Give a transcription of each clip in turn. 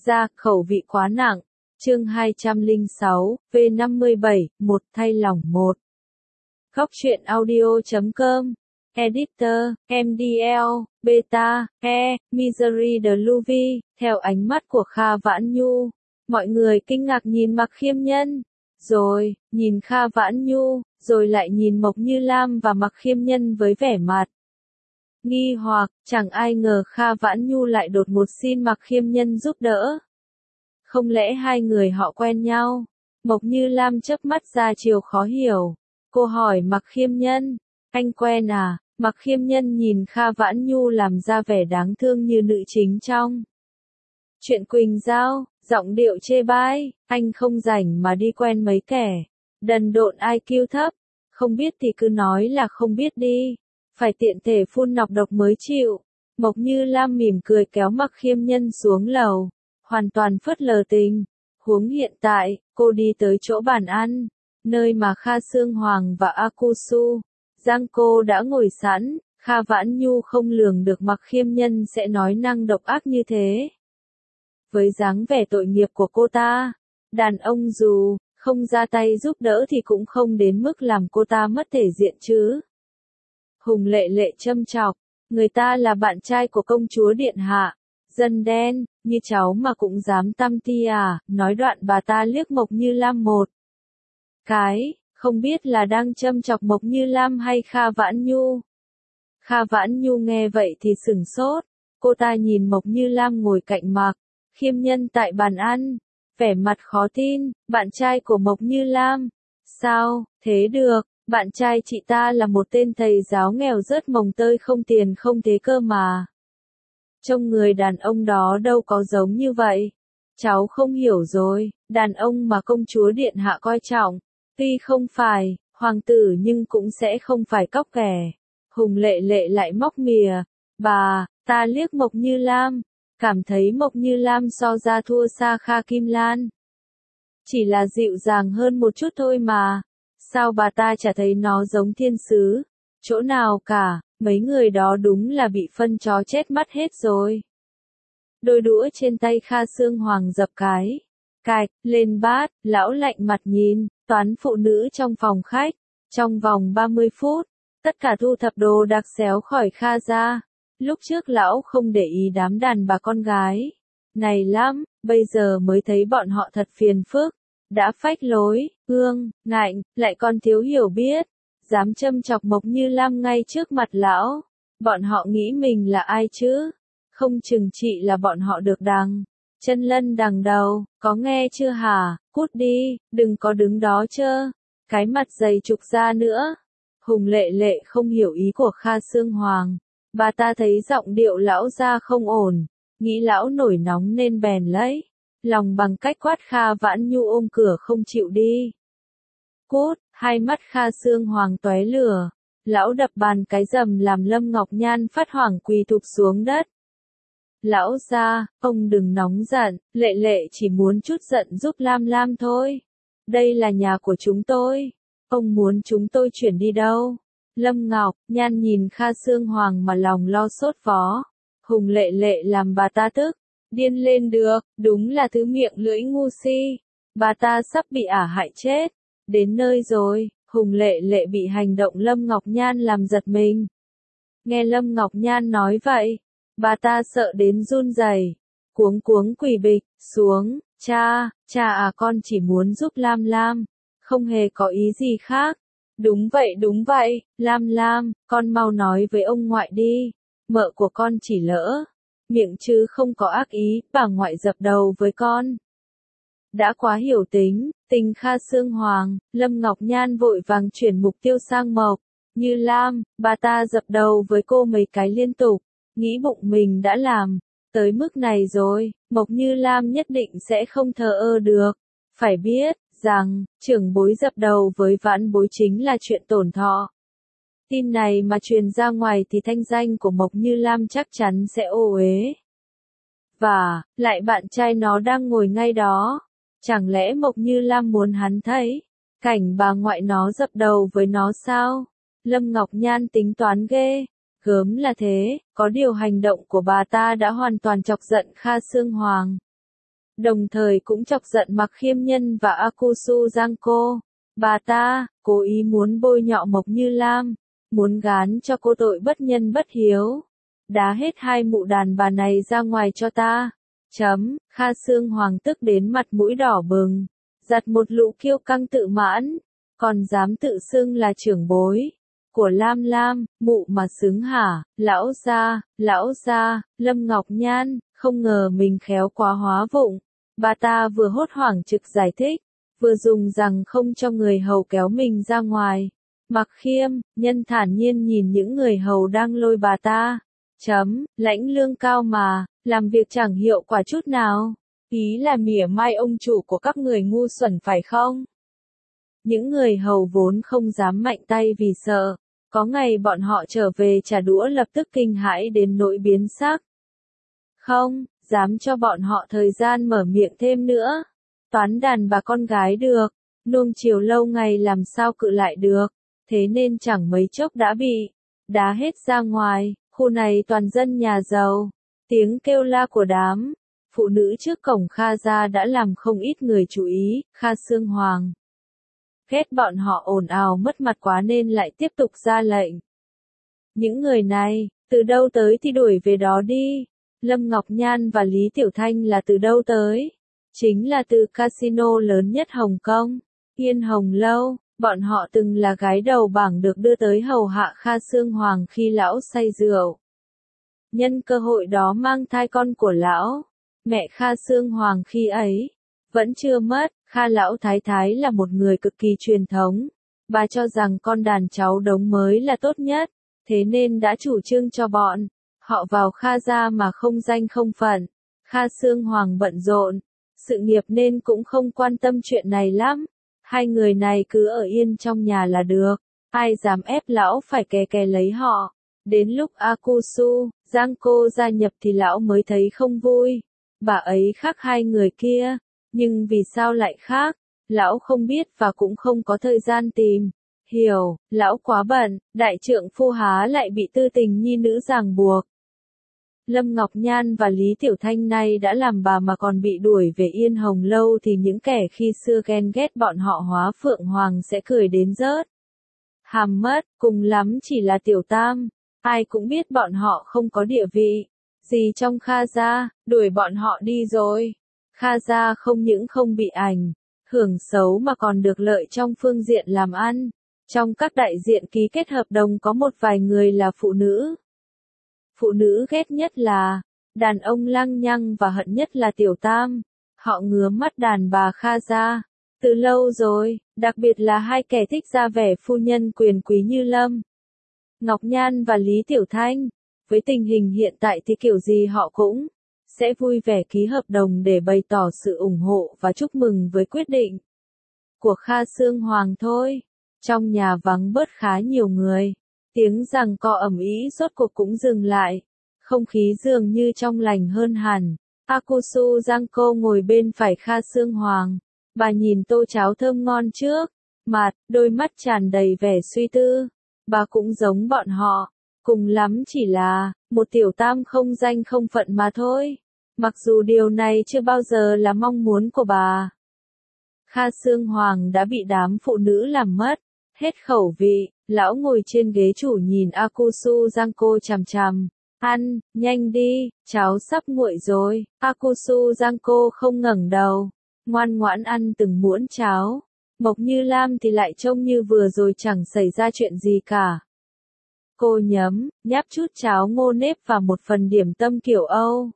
ra, khẩu vị quá nặng. Chương 206, V57, một thay lòng một. Góc truyện audio.com. Editor, MDL, Beta, Misery de Louvi, theo ánh mắt của Kha Vãn Nhu. Mọi người kinh ngạc nhìn Mạc Khiêm Nhân, rồi, nhìn Kha Vãn Nhu, rồi lại nhìn Mộc Như Lam và Mạc Khiêm Nhân với vẻ mặt nghi hoặc, chẳng ai ngờ Kha Vãn Nhu lại đột ngột xin Mạc Khiêm Nhân giúp đỡ. Không lẽ hai người họ quen nhau? Mộc Như Lam chớp mắt ra chiều khó hiểu. Cô hỏi Mạc Khiêm Nhân, anh quen à? Mạc Khiêm Nhân nhìn Kha Vãn Nhu làm ra vẻ đáng thương như nữ chính trong Chuyện Quỳnh Giao, giọng điệu chê bai, anh không rảnh mà đi quen mấy kẻ đần độn IQ thấp, không biết thì cứ nói là không biết đi, phải tiện thể phun nọc độc mới chịu. Mộc Như Lam mỉm cười kéo Mạc Khiêm Nhân xuống lầu, hoàn toàn phớt lờ tình huống hiện tại. Cô đi tới chỗ bàn ăn, nơi mà Kha Sương Hoàng và Akusu, Giang Cô đã ngồi sẵn. Kha Vãn Nhu không lường được Mạc Khiêm Nhân sẽ nói năng độc ác như thế. Với dáng vẻ tội nghiệp của cô ta, đàn ông dù không ra tay giúp đỡ thì cũng không đến mức làm cô ta mất thể diện chứ. Hùng Lệ Lệ châm chọc, người ta là bạn trai của công chúa điện hạ, dân đen, như cháu mà cũng dám tăm ti à, nói đoạn bà ta liếc Mộc Như Lam một cái, không biết là đang châm chọc Mộc Như Lam hay Kha Vãn Nhu. Kha Vãn Nhu nghe vậy thì sửng sốt, cô ta nhìn Mộc Như Lam ngồi cạnh Mạc Khiêm Nhân tại bàn ăn, vẻ mặt khó tin. Bạn trai của Mộc Như Lam? Sao, thế được, bạn trai chị ta là một tên thầy giáo nghèo rớt mồng tơi không tiền không thế cơ mà. Trông người đàn ông đó đâu có giống như vậy. Cháu không hiểu rồi, đàn ông mà công chúa điện hạ coi trọng, tuy không phải hoàng tử nhưng cũng sẽ không phải cóc ghẻ. Hùng Lệ Lệ lại móc mìa, ta liếc Mộc Như Lam, cảm thấy Mộc Như Lam so ra thua xa Kha Kim Lan. Chỉ là dịu dàng hơn một chút thôi mà, sao bà ta chả thấy nó giống thiên sứ, chỗ nào cả, mấy người đó đúng là bị phân chó chết mắt hết rồi. Đôi đũa trên tay Kha Sương Hoàng dập cái cạch lên bát, lão lạnh mặt nhìn toán phụ nữ trong phòng khách. Trong vòng 30 phút, tất cả thu thập đồ đạc xéo khỏi Kha ra. Lúc trước lão không để ý đám đàn bà con gái này lắm, bây giờ mới thấy bọn họ thật phiền phức, đã phách lối, ngạnh, lại còn thiếu hiểu biết, dám châm chọc Mộc Như Lam ngay trước mặt lão. Bọn họ nghĩ mình là ai chứ? Không chừng chị là bọn họ được đằng chân lân đằng đầu, có nghe chưa hả? Cút đi, đừng có đứng đó chơ, cái mặt dày trục ra nữa. Hùng Lệ Lệ không hiểu ý của Kha Sương Hoàng. Bà ta thấy giọng điệu lão ra không ổn, nghĩ lão nổi nóng nên bèn lấy lòng bằng cách quát Kha Vãn Nhu ôm cửa không chịu đi. Cút, hai mắt Kha Sương Hoàng tóe lửa, lão đập bàn cái rầm làm Lâm Ngọc Nhan phát hoảng quỳ thụp xuống đất. Lão gia, ông đừng nóng giận, Lệ Lệ chỉ muốn chút giận giúp Lam Lam thôi. Đây là nhà của chúng tôi, ông muốn chúng tôi chuyển đi đâu? Lâm Ngọc Nhan nhìn Kha Sương Hoàng mà lòng lo sốt vó. Hùng Lệ Lệ làm bà ta tức điên lên được, đúng là thứ miệng lưỡi ngu si. Bà ta sắp bị ả hại chết. Đến nơi rồi, Hùng Lệ Lệ bị hành động Lâm Ngọc Nhan làm giật mình. Nghe Lâm Ngọc Nhan nói vậy, bà ta sợ đến run rẩy, cuống cuống quỳ bịch xuống. Cha à, con chỉ muốn giúp Lam Lam, không hề có ý gì khác. Đúng vậy, Lam Lam, con mau nói với ông ngoại đi, mợ của con chỉ lỡ miệng chứ không có ác ý, bà ngoại dập đầu với con. Đã quá hiểu tính tình Kha Sương Hoàng, Lâm Ngọc Nhan vội vàng chuyển mục tiêu sang Mộc Như Lam. Bà ta dập đầu với cô mấy cái liên tục, nghĩ bụng mình đã làm tới mức này rồi, Mộc Như Lam nhất định sẽ không thờ ơ được. Phải biết rằng, trưởng bối dập đầu với vãn bối chính là chuyện tổn thọ. Tin này mà truyền ra ngoài thì thanh danh của Mộc Như Lam chắc chắn sẽ ô uế. Và, lại bạn trai nó đang ngồi ngay đó. Chẳng lẽ Mộc Như Lam muốn hắn thấy cảnh bà ngoại nó dập đầu với nó sao? Lâm Ngọc Nhan tính toán ghê gớm là thế, có điều hành động của bà ta đã hoàn toàn chọc giận Kha Sương Hoàng. đồng thời cũng chọc giận Mặc Khiêm Nhân và Akusu Giangco. Bà ta, cố ý muốn bôi nhọ Mộc Như Lam, muốn gán cho cô tội bất nhân bất hiếu. Đá hết hai mụ đàn bà này ra ngoài cho ta. Kha Sương Hoàng tức đến mặt mũi đỏ bừng, giặt một lũ kiêu căng tự mãn, còn dám tự xưng là trưởng bối của Lam Lam, mụ mà xứng hả? Lão gia, Lâm Ngọc Nhan, không ngờ mình khéo quá hóa vụng. Bà ta vừa hốt hoảng trực giải thích, vừa dùng rằng không cho người hầu kéo mình ra ngoài. Mặc Khiêm Nhân thản nhiên nhìn những người hầu đang lôi bà ta. Lãnh lương cao mà, làm việc chẳng hiệu quả chút nào. Ý là mỉa mai ông chủ của các người ngu xuẩn phải không? Những người hầu vốn không dám mạnh tay vì sợ, có ngày bọn họ trở về trả đũa lập tức kinh hãi đến nỗi biến sắc. Không dám cho bọn họ thời gian mở miệng thêm nữa. Toán đàn bà con gái được, nuông chiều lâu ngày làm sao cự lại được, thế nên chẳng mấy chốc đã bị đá hết ra ngoài. Khu này toàn dân nhà giàu, tiếng kêu la của đám phụ nữ trước cổng Kha gia đã làm không ít người chú ý. Kha Sương Hoàng ghét bọn họ ồn ào mất mặt quá nên lại tiếp tục ra lệnh. Những người này, từ đâu tới thì đuổi về đó đi. Lâm Ngọc Nhan và Lý Tiểu Thanh là từ đâu tới? Chính là từ casino lớn nhất Hồng Kông, Yên Hồng Lâu. Bọn họ từng là gái đầu bảng được đưa tới hầu hạ Kha Sương Hoàng khi lão say rượu. Nhân cơ hội đó mang thai con của lão. Mẹ Kha Sương Hoàng khi ấy vẫn chưa mất. Kha lão thái thái là một người cực kỳ truyền thống. Bà cho rằng con đàn cháu đống mới là tốt nhất, thế nên đã chủ trương cho bọn họ vào Kha gia mà không danh không phận. Kha Sương Hoàng bận rộn sự nghiệp nên cũng không quan tâm chuyện này lắm. Hai người này cứ ở yên trong nhà là được, ai dám ép lão phải kè kè lấy họ. Đến lúc Akusu Giangco gia nhập thì lão mới thấy không vui. Bà ấy khác hai người kia, nhưng vì sao lại khác, lão không biết và cũng không có thời gian tìm hiểu. Lão quá bận, đại trượng phu há lại bị tư tình nhi nữ ràng buộc. Lâm Ngọc Nhan và Lý Tiểu Thanh nay đã làm bà mà còn bị đuổi về Yên Hồng Lâu thì những kẻ khi xưa ghen ghét bọn họ Hóa Phượng Hoàng sẽ cười đến rớt hàm mất, cùng lắm chỉ là tiểu tam. Ai cũng biết bọn họ không có địa vị gì trong Kha gia, đuổi bọn họ đi rồi. Kha gia không những không bị ảnh hưởng xấu mà còn được lợi trong phương diện làm ăn. Trong các đại diện ký kết hợp đồng có một vài người là phụ nữ. Phụ nữ ghét nhất là đàn ông lăng nhăng và hận nhất là tiểu tam. Họ ngứa mắt đàn bà Kha gia từ lâu rồi, đặc biệt là hai kẻ thích ra vẻ phu nhân quyền quý như Lâm Ngọc Nhan và Lý Tiểu Thanh. Với tình hình hiện tại thì kiểu gì họ cũng sẽ vui vẻ ký hợp đồng để bày tỏ sự ủng hộ và chúc mừng với quyết định của Kha Sương Hoàng thôi. Trong nhà vắng bớt khá nhiều người, tiếng giằng co ầm ĩ rốt cuộc cũng dừng lại, không khí dường như trong lành hơn hẳn. Akusu Giangco ngồi bên phải Kha Sương Hoàng, bà nhìn tô cháo thơm ngon trước mặt, đôi mắt tràn đầy vẻ suy tư. Bà cũng giống bọn họ, cùng lắm chỉ là một tiểu tam không danh không phận mà thôi. Mặc dù điều này chưa bao giờ là mong muốn của bà. Kha Sương Hoàng đã bị đám phụ nữ làm mất hết khẩu vị. Lão ngồi trên ghế chủ nhìn Akusu Giangco chằm chằm. Ăn, nhanh đi, cháo sắp nguội rồi. Akusu Giangco không ngẩng đầu, ngoan ngoãn ăn từng muỗng cháo. Mộc Như Lam thì lại trông như vừa rồi chẳng xảy ra chuyện gì cả. Cô nhấm, nháp chút cháo ngô nếp và một phần điểm tâm kiểu Âu.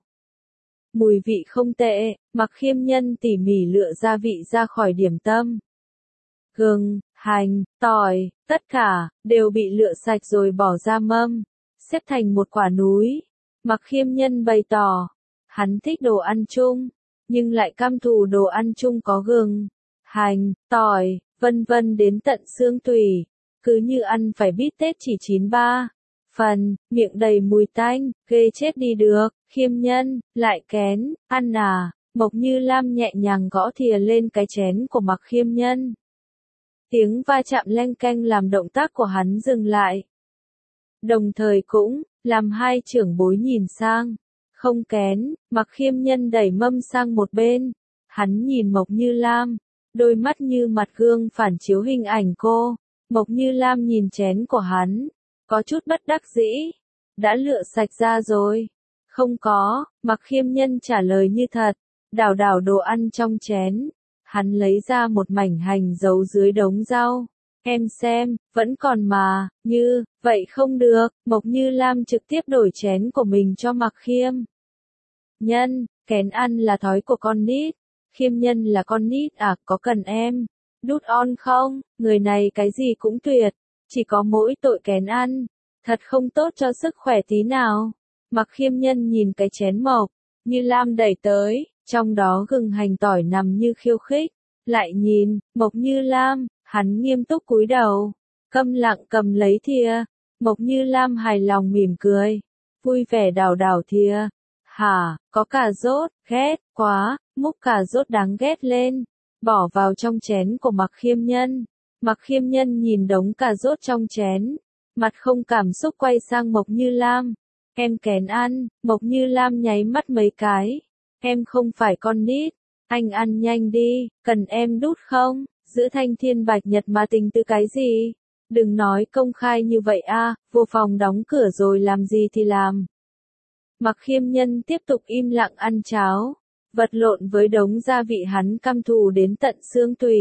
Mùi vị không tệ. Mặc Khiêm Nhân tỉ mỉ lựa gia vị ra khỏi điểm tâm. Gừng, hành, tỏi, tất cả đều bị lựa sạch rồi bỏ ra mâm, xếp thành một quả núi. Mặc Khiêm Nhân bày tỏ, hắn thích đồ ăn chung, nhưng lại căm thù đồ ăn chung có gừng, hành, tỏi, vân vân đến tận xương tủy. Cứ như ăn phải bít tết chỉ 93 phần, miệng đầy mùi tanh, ghê chết đi được. Khiêm Nhân, lại kén, ăn à? Mộc Như Lam nhẹ nhàng gõ thìa lên cái chén của Mặc Khiêm Nhân. Tiếng va chạm leng keng làm động tác của hắn dừng lại. Đồng thời cũng làm hai trưởng bối nhìn sang. Không kén, Mặc Khiêm Nhân đẩy mâm sang một bên, Hắn nhìn Mộc Như Lam, đôi mắt như mặt gương phản chiếu hình ảnh cô. Mộc Như Lam nhìn chén của hắn, có chút bất đắc dĩ. Đã lựa sạch ra rồi. Không có, Mặc Khiêm Nhân trả lời như thật, đảo đảo đồ ăn trong chén. Hắn lấy ra một mảnh hành giấu dưới đống rau. Em xem, vẫn còn mà, như, vậy không được. Mộc Như Lam trực tiếp đổi chén của mình cho Mặc Khiêm Nhân, kén ăn là thói của con nít. Khiêm Nhân là con nít à, có cần em đút on không? Người này cái gì cũng tuyệt, chỉ có mỗi tội kén ăn, thật không tốt cho sức khỏe tí nào. Mặc Khiêm Nhân nhìn cái chén Mộc Như Lam đẩy tới, trong đó gừng hành tỏi nằm như khiêu khích, lại nhìn Mộc Như Lam, hắn nghiêm túc cúi đầu, câm lặng cầm lấy thìa. Mộc Như Lam hài lòng mỉm cười, vui vẻ đảo đảo thìa. Hả, có cà rốt, ghét quá, múc cà rốt đáng ghét lên, bỏ vào trong chén của Mặc Khiêm Nhân. Mặc Khiêm Nhân nhìn đống cà rốt trong chén, mặt không cảm xúc quay sang Mộc Như Lam. Em kén ăn. Mộc Như Lam nháy mắt mấy cái. Em không phải con nít, anh ăn nhanh đi, cần em đút không? Giữ thanh thiên bạch nhật mà tình tư cái gì? Đừng nói công khai như vậy a, vô phòng đóng cửa rồi làm gì thì làm. Mặc Khiêm Nhân tiếp tục im lặng ăn cháo, vật lộn với đống gia vị hắn căm thù đến tận xương tủy.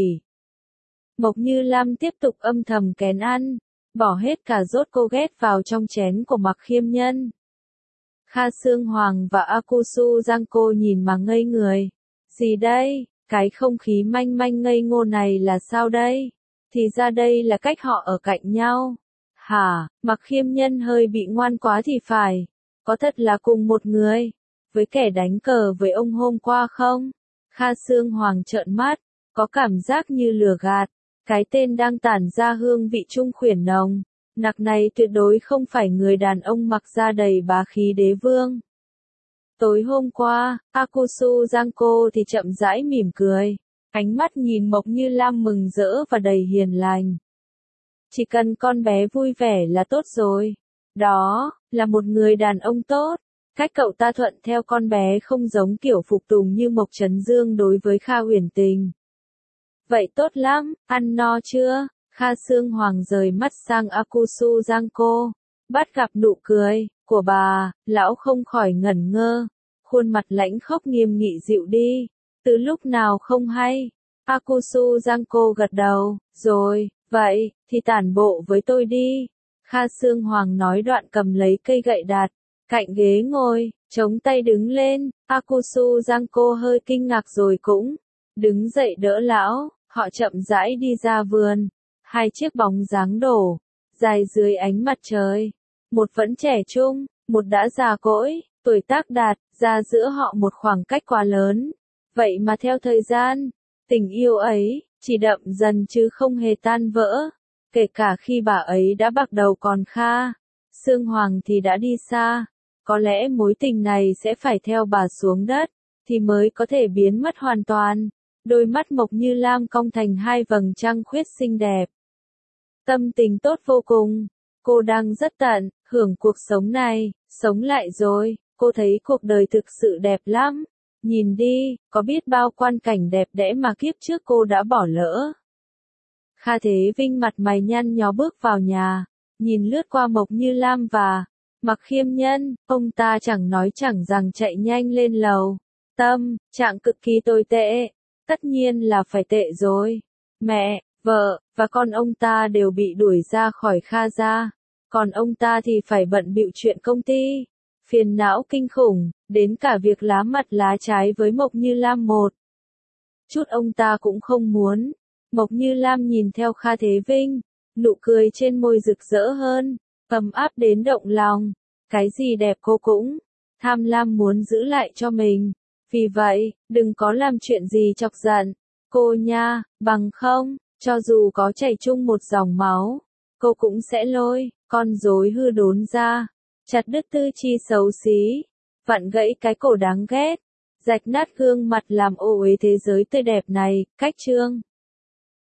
Mộc Như Lam tiếp tục âm thầm kén ăn, bỏ hết cà rốt cô ghét vào trong chén của Mặc Khiêm Nhân. Kha Sương Hoàng và Akusu Giang cô nhìn mà ngây người. Gì đây? Cái không khí manh manh ngây ngô này là sao đây? Thì ra đây là cách họ ở cạnh nhau. Hả, Mặc Khiêm Nhân hơi bị ngoan quá thì phải. Có thật là cùng một người với kẻ đánh cờ với ông hôm qua không? Kha Sương Hoàng trợn mắt, có cảm giác như lừa gạt. Cái tên đang tản ra hương vị trung khuyển nồng nặc này tuyệt đối không phải người đàn ông mặc da đầy bá khí đế vương. Tối hôm qua, Akusu Giangco thì chậm rãi mỉm cười, ánh mắt nhìn Mộc Như Lam mừng rỡ và đầy hiền lành. Chỉ cần con bé vui vẻ là tốt rồi. Đó là một người đàn ông tốt. Cách cậu ta thuận theo con bé không giống kiểu phục tùng như Mộc Trấn Dương đối với Kha Uyển Tình. Vậy tốt lắm, ăn no chưa? Kha Sương Hoàng rời mắt sang Akusu Giangco, bắt gặp nụ cười của bà, lão không khỏi ngẩn ngơ, khuôn mặt lãnh khốc nghiêm nghị dịu đi. Từ lúc nào không hay? Akusu Giangco gật đầu, rồi, vậy, thì tản bộ với tôi đi. Kha Sương Hoàng nói đoạn cầm lấy cây gậy đặt cạnh ghế ngồi, chống tay đứng lên. Akusu Giangco hơi kinh ngạc rồi cũng đứng dậy đỡ lão. Họ chậm rãi đi ra vườn. Hai chiếc bóng dáng đổ dài dưới ánh mặt trời. Một vẫn trẻ trung, một đã già cỗi, tuổi tác đạt ra giữa họ một khoảng cách quá lớn. Vậy mà theo thời gian, tình yêu ấy chỉ đậm dần chứ không hề tan vỡ. Kể cả khi bà ấy đã bạc đầu còn Kha Sương Hoàng thì đã đi xa. Có lẽ mối tình này sẽ phải theo bà xuống đất thì mới có thể biến mất hoàn toàn. Đôi mắt Mộc Như Lam cong thành hai vầng trăng khuyết xinh đẹp. Tâm tình tốt vô cùng. Cô đang rất tận hưởng cuộc sống này, sống lại rồi. Cô thấy cuộc đời thực sự đẹp lắm. Nhìn đi, có biết bao quan cảnh đẹp đẽ mà kiếp trước cô đã bỏ lỡ. Kha Thế Vinh mặt mày nhăn nhó bước vào nhà, nhìn lướt qua Mộc Như Lam và Mặc Khiêm Nhân, ông ta chẳng nói chẳng rằng chạy nhanh lên lầu. Tâm trạng cực kỳ tồi tệ. Tất nhiên là phải tệ rồi. Mẹ, vợ, và con ông ta đều bị đuổi ra khỏi Kha gia. Còn ông ta thì phải bận bịu chuyện công ty. Phiền não kinh khủng, đến cả việc lá mặt lá trái với Mộc Như Lam một chút ông ta cũng không muốn. Mộc Như Lam nhìn theo Kha Thế Vinh, nụ cười trên môi rực rỡ hơn, ấm áp đến động lòng. Cái gì đẹp cô cũng tham lam muốn giữ lại cho mình. Vì vậy, đừng có làm chuyện gì chọc giận cô nha, bằng không, cho dù có chảy chung một dòng máu, cô cũng sẽ lôi con rối hư đốn ra, chặt đứt tư chi xấu xí, vặn gãy cái cổ đáng ghét, rạch nát gương mặt làm ô uế thế giới tươi đẹp này. Cách chương